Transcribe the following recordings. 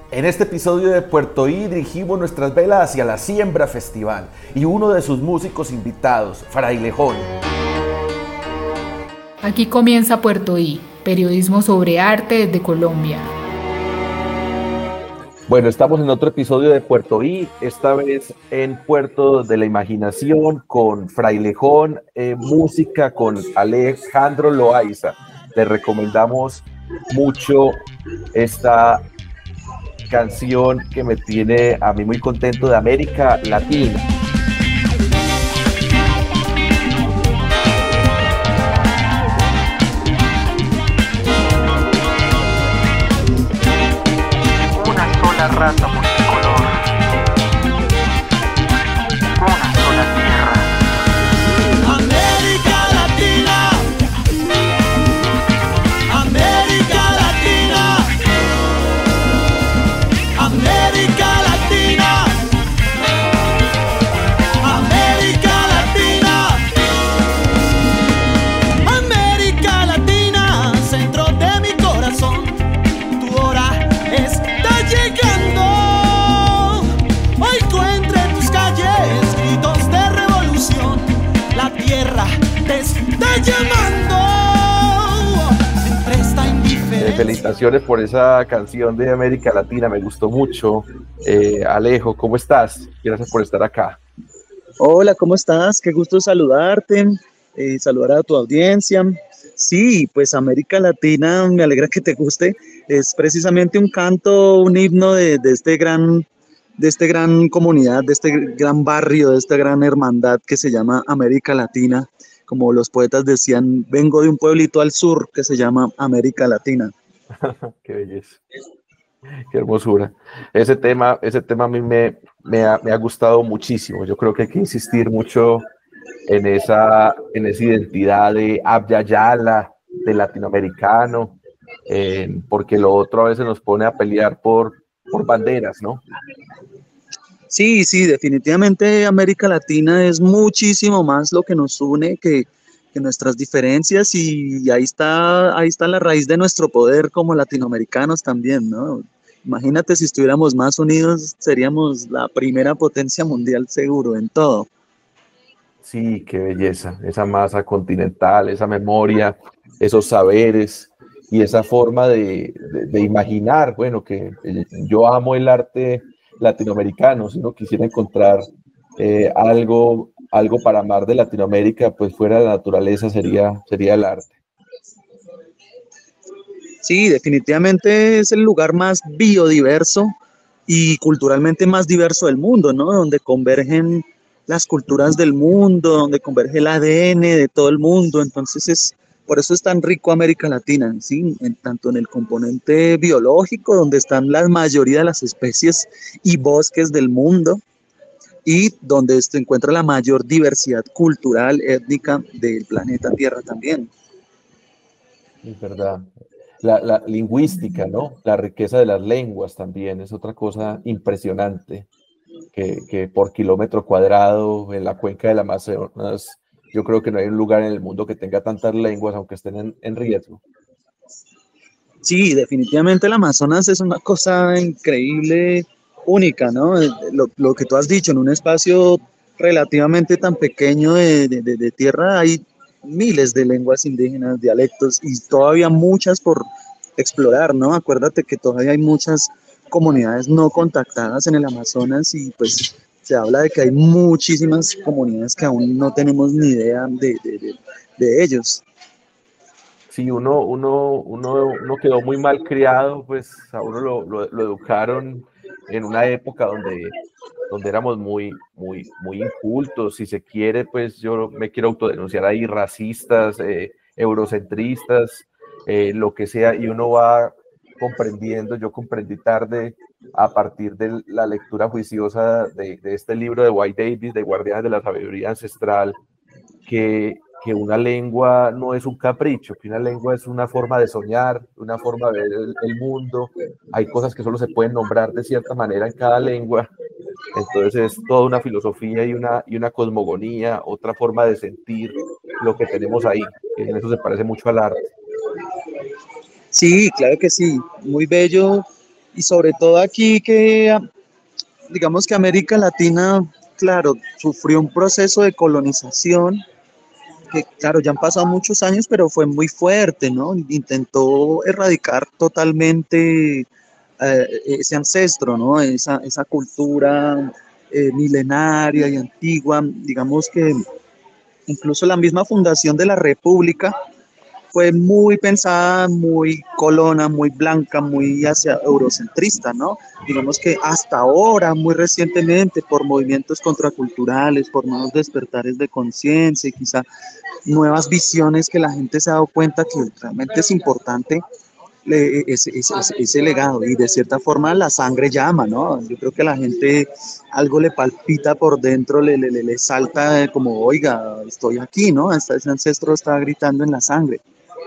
En este episodio de Puerto I dirigimos nuestras velas hacia la Siembra Festival y uno de sus músicos invitados, Frailejón. Aquí comienza Puerto I, periodismo sobre arte desde Colombia. Bueno, estamos en otro episodio de Puerto I, esta vez en Puerto de la Imaginación con Frailejón, música con Alejandro Loaiza. Les recomendamos mucho esta canción que me tiene a mí muy contento, de América Latina. Una sola raza multicolor, una sola tierra. América Latina, América Latina, América Latina, América Latina, América Latina, centro de mi corazón, tu hora está llegando. Hoy entre tus calles, gritos de revolución, la tierra te está llamando. Entre esta indiferencia. Felicitaciones por esa canción de América Latina, me gustó mucho. Alejo, ¿cómo estás? Gracias por estar acá. Hola, ¿cómo estás? Qué gusto saludarte, saludar a tu audiencia. Sí, pues América Latina, me alegra que te guste. Es precisamente un canto, un himno de este gran comunidad, de este gran barrio, de esta gran hermandad que se llama América Latina. Como los poetas decían, vengo de un pueblito al sur que se llama América Latina. Qué belleza, qué hermosura. Ese tema a mí me ha gustado muchísimo. Yo creo que hay que insistir mucho en esa identidad de Abya Yala, de latinoamericano, porque lo otro a veces nos pone a pelear por banderas, ¿no? Sí, definitivamente América Latina es muchísimo más lo que nos une que nuestras diferencias, y ahí está la raíz de nuestro poder como latinoamericanos también, ¿no? Imagínate, si estuviéramos más unidos, seríamos la primera potencia mundial seguro en todo. Sí, qué belleza, esa masa continental, esa memoria, esos saberes y esa forma de imaginar. Bueno, que yo amo el arte latinoamericano. Si uno quisiera encontrar algo para amar de Latinoamérica, pues fuera de la naturaleza sería el arte. Sí, definitivamente es el lugar más biodiverso y culturalmente más diverso del mundo, ¿no? Donde convergen las culturas del mundo, donde converge el ADN de todo el mundo. Entonces por eso es tan rico América Latina, ¿sí? Tanto en el componente biológico, donde están la mayoría de las especies y bosques del mundo, y donde se encuentra la mayor diversidad cultural, étnica del planeta Tierra también. Es verdad. La lingüística, ¿no? La riqueza de las lenguas también es otra cosa impresionante, que por kilómetro cuadrado en la cuenca del Amazonas, yo creo que no hay un lugar en el mundo que tenga tantas lenguas, aunque estén en riesgo. Sí, definitivamente el Amazonas es una cosa increíble, única, ¿no? Lo que tú has dicho, en un espacio relativamente tan pequeño de tierra hay miles de lenguas indígenas, dialectos, y todavía muchas por explorar, ¿no? Acuérdate que todavía hay muchas comunidades no contactadas en el Amazonas, y pues se habla de que hay muchísimas comunidades que aún no tenemos ni idea de ellos. Sí, uno quedó muy mal criado, pues a uno lo educaron en una época donde éramos muy incultos, si se quiere. Pues yo me quiero autodenunciar ahí, racistas, eurocentristas, lo que sea, y uno va comprendiendo. Yo comprendí tarde, a partir de la lectura juiciosa de este libro de White Davis, de Guardianes de la Sabiduría Ancestral, que una lengua no es un capricho, que una lengua es una forma de soñar, una forma de ver el mundo. Hay cosas que solo se pueden nombrar de cierta manera en cada lengua. Entonces es toda una filosofía y una cosmogonía, otra forma de sentir lo que tenemos ahí. En eso se parece mucho al arte. Sí, claro que sí, muy bello y sobre todo aquí que, digamos que América Latina, claro, sufrió un proceso de colonización que, claro, ya han pasado muchos años, pero fue muy fuerte, ¿no? Intentó erradicar totalmente ese ancestro, ¿no? Esa cultura milenaria y antigua. Digamos que incluso la misma fundación de la República fue muy pensada, muy colona, muy blanca, muy hacia eurocentrista, ¿no? Digamos que hasta ahora, muy recientemente, por movimientos contraculturales, por nuevos despertares de conciencia y quizá nuevas visiones que la gente se ha dado cuenta que realmente es importante ese legado, y de cierta forma la sangre llama, ¿no? Yo creo que la gente algo le palpita por dentro, le salta como, oiga, estoy aquí, ¿no? Hasta ese ancestro está gritando en la sangre.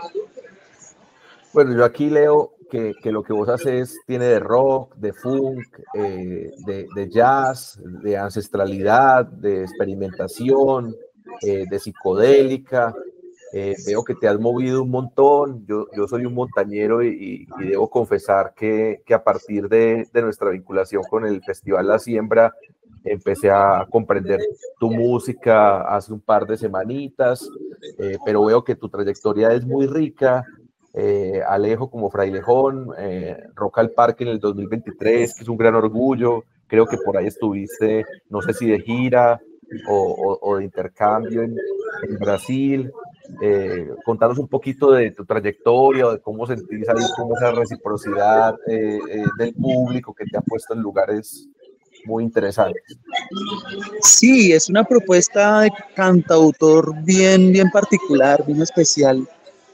Bueno, yo aquí leo que lo que vos haces tiene de rock, de funk, de jazz, de ancestralidad, de experimentación, de psicodélica. Veo que te has movido un montón. Yo soy un montañero y debo confesar que a partir de nuestra vinculación con el Festival La Siembra empecé a comprender tu música hace un par de semanitas, pero veo que tu trayectoria es muy rica. Alejo como Frailejón, Rock al Parque en el 2023, que es un gran orgullo. Creo que por ahí estuviste, no sé si de gira o de intercambio en Brasil. Contanos un poquito de tu trayectoria, de cómo sentís ahí como esa reciprocidad del público que te ha puesto en lugares muy interesantes. Sí, es una propuesta de cantautor bien particular, bien especial,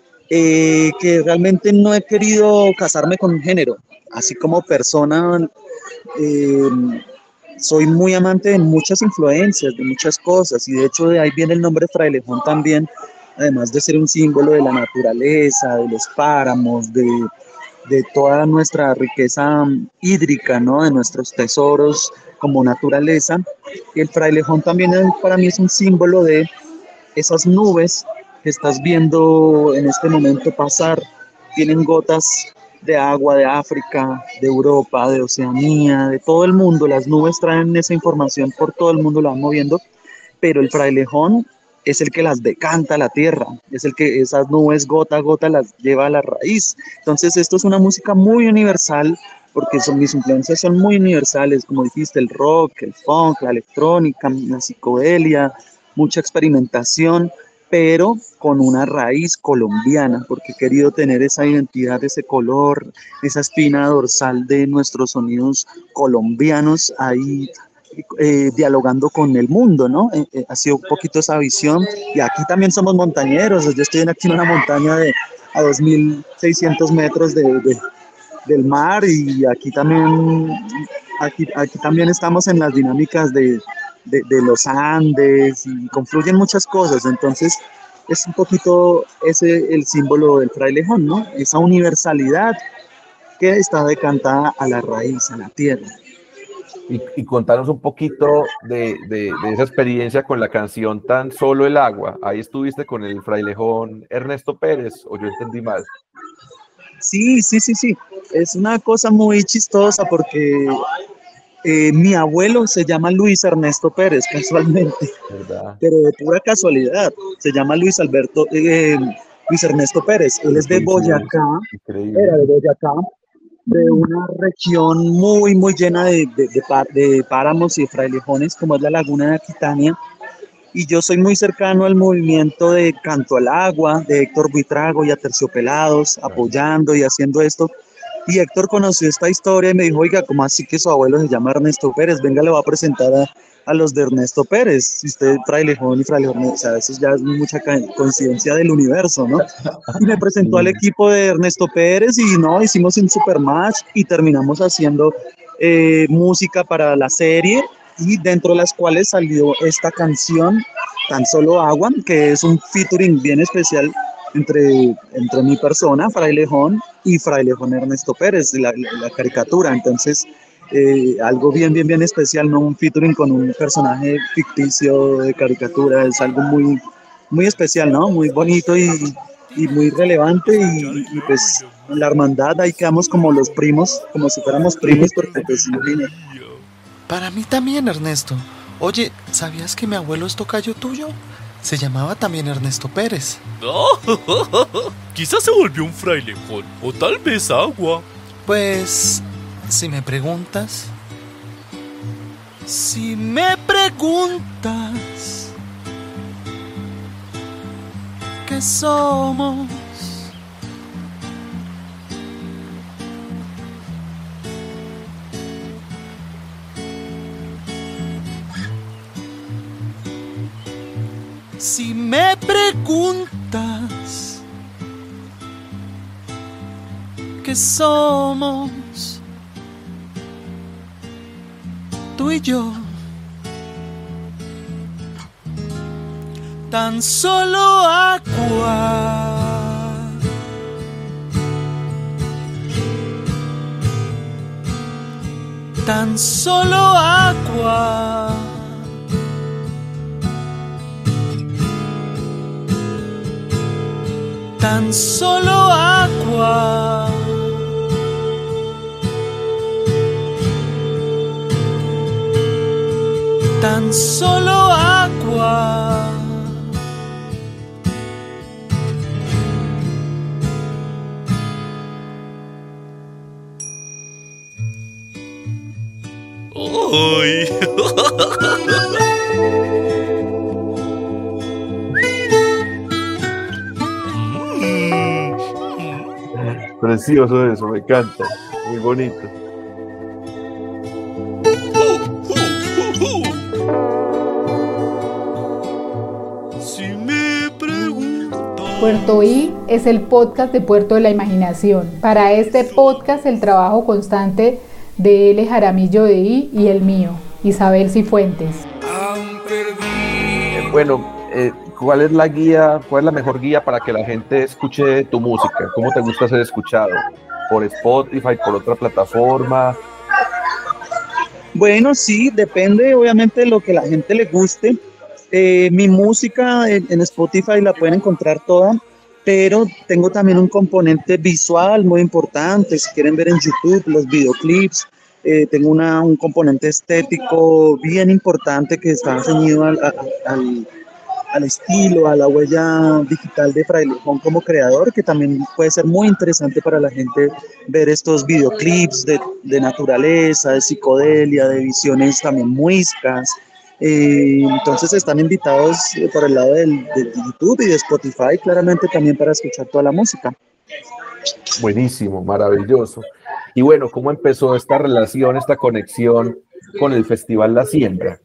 que realmente no he querido casarme con un género. Así como persona, eh, soy muy amante de muchas influencias, de muchas cosas, y de hecho de ahí viene el nombre Frailejón también, además de ser un símbolo de la naturaleza, de los páramos, de toda nuestra riqueza hídrica, ¿no? De nuestros tesoros como naturaleza. El Frailejón también para mí es un símbolo de esas nubes que estás viendo en este momento pasar. Tienen gotas de agua de África, de Europa, de Oceanía, de todo el mundo. Las nubes traen esa información por todo el mundo, la van moviendo, pero el Frailejón es el que las decanta a la tierra, es el que esas nubes gota a gota las lleva a la raíz. Entonces esto es una música muy universal, porque mis influencias son muy universales, como dijiste, el rock, el funk, la electrónica, la psicodelia, mucha experimentación, pero con una raíz colombiana, porque he querido tener esa identidad, ese color, esa espina dorsal de nuestros sonidos colombianos ahí dialogando con el mundo, ¿no? Ha sido un poquito esa visión, y aquí también somos montañeros. Yo estoy aquí en una montaña a 2.600 metros del mar, y aquí también estamos en las dinámicas de los Andes, y confluyen muchas cosas. Entonces es un poquito ese el símbolo del Frailejón, ¿no? Esa universalidad que está decantada a la raíz, a la tierra. Y contanos un poquito de esa experiencia con la canción Tan Solo el Agua. Ahí estuviste con el frailejón Ernesto Pérez, o yo entendí mal. Sí. Es una cosa muy chistosa porque mi abuelo se llama Luis Ernesto Pérez, casualmente, ¿Verdad? pero de pura casualidad. Se llama Luis Ernesto Pérez. Él es de Boyacá, Increíble. era de Boyacá, de una región muy llena de páramos y frailejones, como es la Laguna de Aquitania. Y yo soy muy cercano al movimiento de Canto al Agua, de Héctor Buitrago y Aterciopelados, apoyando y haciendo esto. Y Héctor conoció esta historia y me dijo, oiga, ¿cómo así que su abuelo se llama Ernesto Pérez? Venga, le voy a presentar a los de Ernesto Pérez. Si usted es frailejón y frailejón, o sea, eso ya es mucha coincidencia del universo, ¿no? Y me presentó al equipo de Ernesto Pérez y no, hicimos un super match y terminamos haciendo música para la serie, y dentro de las cuales salió esta canción, Tan Solo Agua, que es un featuring bien especial entre mi persona, Frailejón, y Frailejón Ernesto Pérez, la caricatura. Entonces, algo bien especial, ¿no? Un featuring con un personaje ficticio de caricatura, es algo muy especial, ¿no? Muy bonito, y y muy relevante y pues en la hermandad ahí quedamos como los primos, como si fuéramos primos, porque pues imagínate. Para mí también, Ernesto. Oye, ¿sabías que mi abuelo es tocayo tuyo? Se llamaba también Ernesto Pérez. Quizás se volvió un frailejón, o tal vez agua. Pues, si me preguntas, ¿qué somos? Si me preguntas qué somos, tú y yo, tan solo agua, tan solo agua. Tan solo agua. Tan solo agua. ¡Ay! Precioso eso, me encanta. Muy bonito. Si me preguntas. Puerto I es el podcast de Puerto de la Imaginación. Para este podcast el trabajo constante de L. Jaramillo de I y el mío, Isabel Cifuentes. ¿Cuál es la mejor guía para que la gente escuche tu música? ¿Cómo te gusta ser escuchado? ¿Por Spotify, por otra plataforma? Bueno, sí, depende obviamente de lo que la gente le guste. Mi música en Spotify la pueden encontrar toda, pero tengo también un componente visual muy importante. Si quieren ver en YouTube los videoclips, tengo un componente estético bien importante que está ceñido al estilo, a la huella digital de Frailejón como creador, que también puede ser muy interesante para la gente ver estos videoclips de naturaleza, de psicodelia, de visiones también muiscas. Entonces están invitados por el lado de YouTube y de Spotify, claramente también para escuchar toda la música. Buenísimo, maravilloso. Y bueno, ¿cómo empezó esta relación, esta conexión con el Festival La Siembra?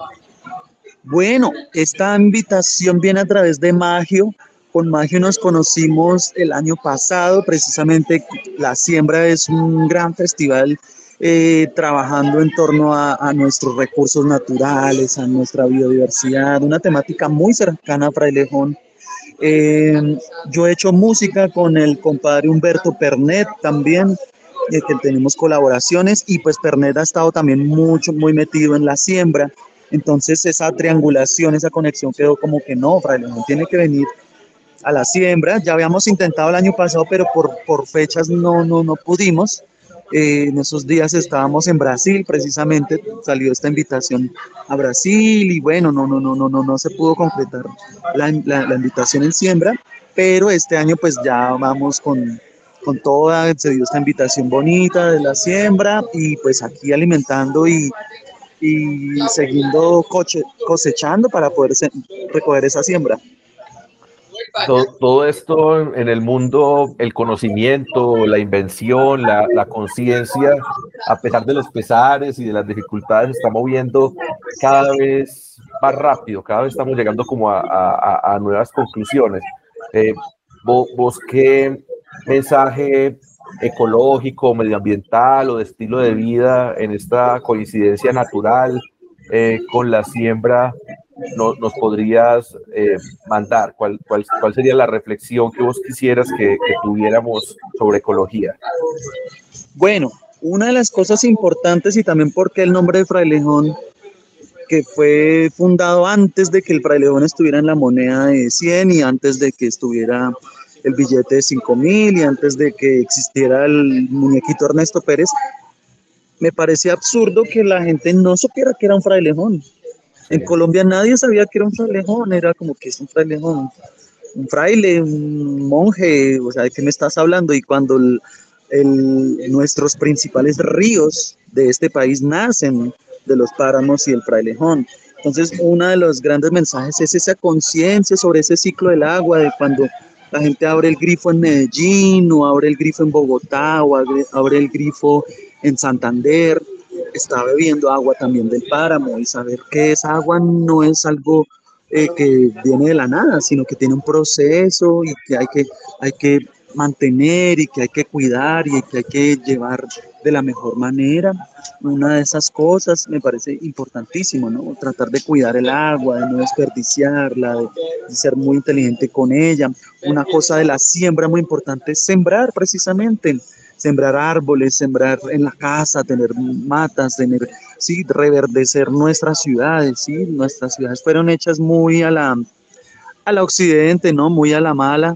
Bueno, esta invitación viene a través de Magio. Con Magio nos conocimos el año pasado, precisamente La Siembra es un gran festival trabajando en torno a nuestros recursos naturales, a nuestra biodiversidad, una temática muy cercana a Frailejón. Yo he hecho música con el compadre Humberto Pernet también, que tenemos colaboraciones, y pues Pernet ha estado también muy metido en La Siembra. Entonces esa triangulación, esa conexión quedó como que no, Frailejón tiene que venir a La Siembra. Ya habíamos intentado el año pasado, pero por fechas no pudimos. En esos días estábamos en Brasil, precisamente salió esta invitación a Brasil y bueno, no se pudo concretar la invitación en Siembra, pero este año pues ya vamos con toda, se dio esta invitación bonita de La Siembra y pues aquí alimentando y siguiendo cosechando para poder recoger esa siembra. Todo esto en el mundo, el conocimiento, la invención, la conciencia, a pesar de los pesares y de las dificultades, se está moviendo cada vez más rápido, cada vez estamos llegando como a nuevas conclusiones. ¿Vos qué mensaje ecológico, medioambiental o de estilo de vida en esta coincidencia natural con la siembra nos podrías mandar? ¿Cuál sería la reflexión que vos quisieras que tuviéramos sobre ecología? Bueno, una de las cosas importantes y también porque el nombre de Frailejón, que fue fundado antes de que el Frailejón estuviera en la moneda de 100 y antes de que estuviera el billete de 5.000 y antes de que existiera el muñequito Ernesto Pérez, me parecía absurdo que la gente no supiera que era un frailejón. En Colombia nadie sabía que era un frailejón, era como que es un frailejón, un fraile, un monje, o sea, ¿de qué me estás hablando? Y cuando nuestros principales ríos de este país nacen de los páramos y el frailejón. Entonces, uno de los grandes mensajes es esa conciencia sobre ese ciclo del agua, de cuando la gente abre el grifo en Medellín, o abre el grifo en Bogotá, o abre el grifo en Santander, está bebiendo agua también del páramo, y saber que esa agua no es algo que viene de la nada, sino que tiene un proceso y que hay que mantener y que hay que cuidar y que hay que llevar de la mejor manera. Una de esas cosas me parece importantísimo, ¿no? Tratar de cuidar el agua, de no desperdiciarla, de ser muy inteligente con ella. Una cosa de la siembra muy importante es sembrar precisamente, sembrar árboles, sembrar en la casa, tener matas, sí, reverdecer nuestras ciudades, sí. Nuestras ciudades fueron hechas muy a la occidente, ¿no? Muy a la mala.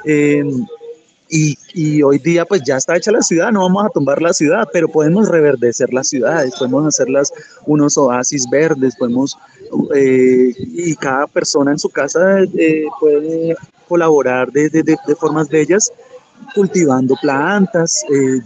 Y hoy día pues ya está hecha la ciudad, no vamos a tumbar la ciudad, pero podemos reverdecer las ciudades, podemos hacerlas unos oasis verdes, y cada persona en su casa puede colaborar de formas bellas, cultivando plantas,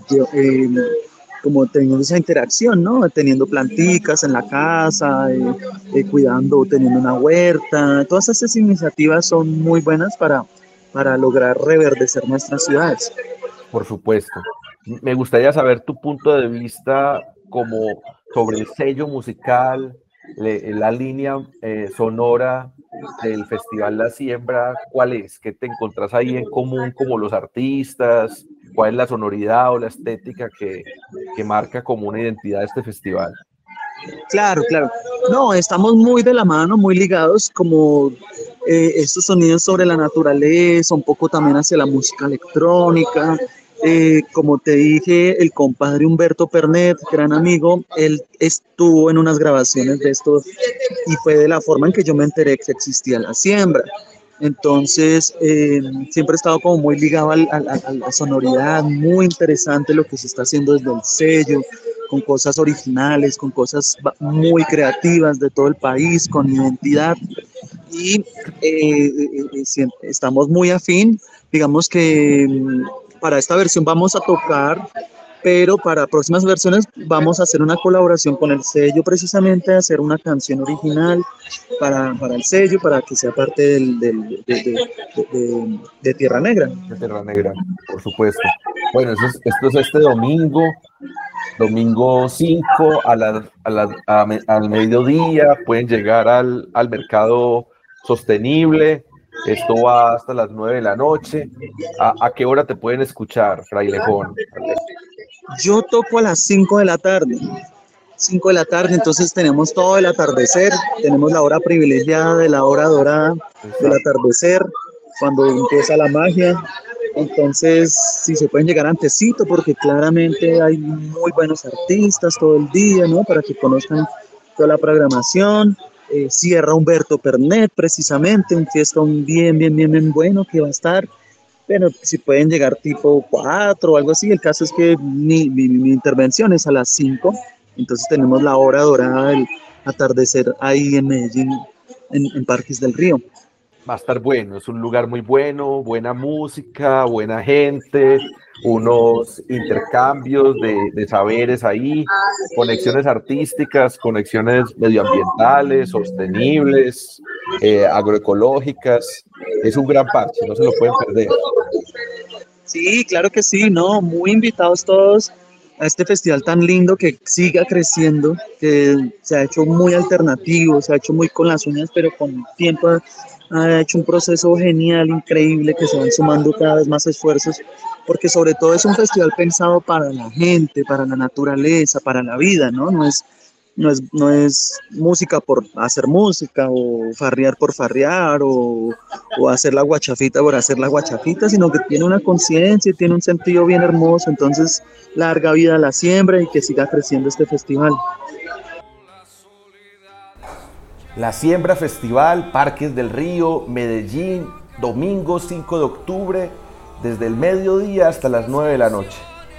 como teniendo esa interacción, ¿no? Teniendo planticas en la casa, cuidando, teniendo una huerta. Todas estas iniciativas son muy buenas para lograr reverdecer nuestras ciudades. Por supuesto. Me gustaría saber tu punto de vista como sobre el sello musical, la línea sonora del Festival La Siembra. ¿Cuál es? ¿Qué te encontrás ahí en común como los artistas? ¿Cuál es la sonoridad o la estética que marca como una identidad de este festival? Claro. No, estamos muy de la mano, muy ligados, como estos sonidos sobre la naturaleza, un poco también hacia la música electrónica. Como te dije, el compadre Humberto Pernet, gran amigo, él estuvo en unas grabaciones de esto y fue de la forma en que yo me enteré que existía La Siembra. Entonces, siempre he estado como muy ligado a la sonoridad, muy interesante lo que se está haciendo desde el sello, con cosas originales, con cosas muy creativas de todo el país, con identidad. Y estamos muy afín, digamos que para esta versión vamos a tocar, pero para próximas versiones vamos a hacer una colaboración con el sello, precisamente hacer una canción original para el sello, para que sea parte de Tierra Negra. De Tierra Negra, por supuesto. Bueno, esto es este domingo 5 al mediodía. Pueden llegar al mercado sostenible. Esto va hasta las 9 de la noche. ¿A qué hora te pueden escuchar, Frailejón? Yo toco a las 5 de la tarde. 5 de la tarde, entonces tenemos todo el atardecer, tenemos la hora privilegiada de la hora dorada del atardecer, cuando empieza la magia. Entonces, si se pueden llegar antesito, porque claramente hay muy buenos artistas todo el día, ¿no? Para que conozcan toda la programación. Cierra Humberto Pernet, precisamente, un fiestón bien bueno que va a estar. Pero si pueden llegar tipo 4 o algo así, el caso es que mi intervención es a las 5, entonces tenemos la hora dorada del atardecer ahí en Medellín, en Parques del Río. Va a estar bueno, es un lugar muy bueno, buena música, buena gente, unos intercambios de saberes ahí, conexiones artísticas, conexiones medioambientales, sostenibles, agroecológicas. Es un gran parche, no se lo pueden perder. Sí, claro que sí, ¿no? Muy invitados todos a este festival tan lindo que siga creciendo, que se ha hecho muy alternativo, se ha hecho muy con las uñas, pero con tiempo ha hecho un proceso genial, increíble, que se van sumando cada vez más esfuerzos, porque sobre todo es un festival pensado para la gente, para la naturaleza, para la vida, ¿no? No es música por hacer música, o farrear por farrear, o hacer la guachafita por hacer la guachafita, sino que tiene una conciencia y tiene un sentido bien hermoso. Entonces, larga vida a La Siembra y que siga creciendo este festival. La Siembra Festival, Parques del Río, Medellín, domingo 5 de octubre. desde el mediodía hasta las 9 de la noche.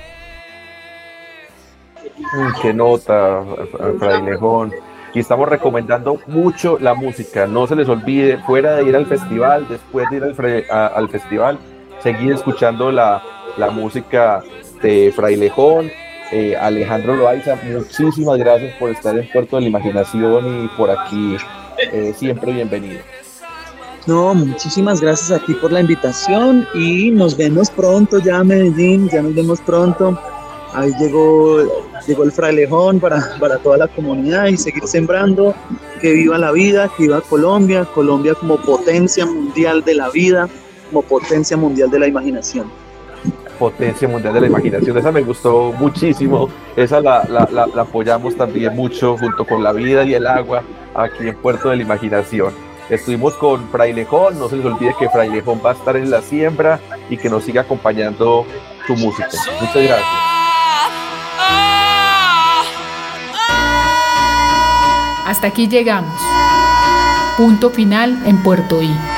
Qué nota, Frailejón. Y estamos recomendando mucho la música. No se les olvide, fuera de ir al festival, después de ir al festival, seguir escuchando la música de Frailejón. Alejandro Loaiza, muchísimas gracias por estar en Puerto de la Imaginación y por aquí, siempre bienvenido. No, muchísimas gracias a ti por la invitación y nos vemos pronto ya a Medellín, ya nos vemos pronto. Ahí llegó el Frailejón para toda la comunidad y seguir sembrando. Que viva la vida, que viva Colombia como potencia mundial de la vida, como potencia mundial de la imaginación. Potencia mundial de la imaginación, esa me gustó muchísimo, esa la apoyamos también mucho junto con la vida y el agua aquí en Puerto de la Imaginación. Estuvimos con Frailejón, no se les olvide que Frailejón va a estar en la siembra y que nos siga acompañando su música. Muchas gracias. Hasta aquí llegamos. Punto final en Puerto I.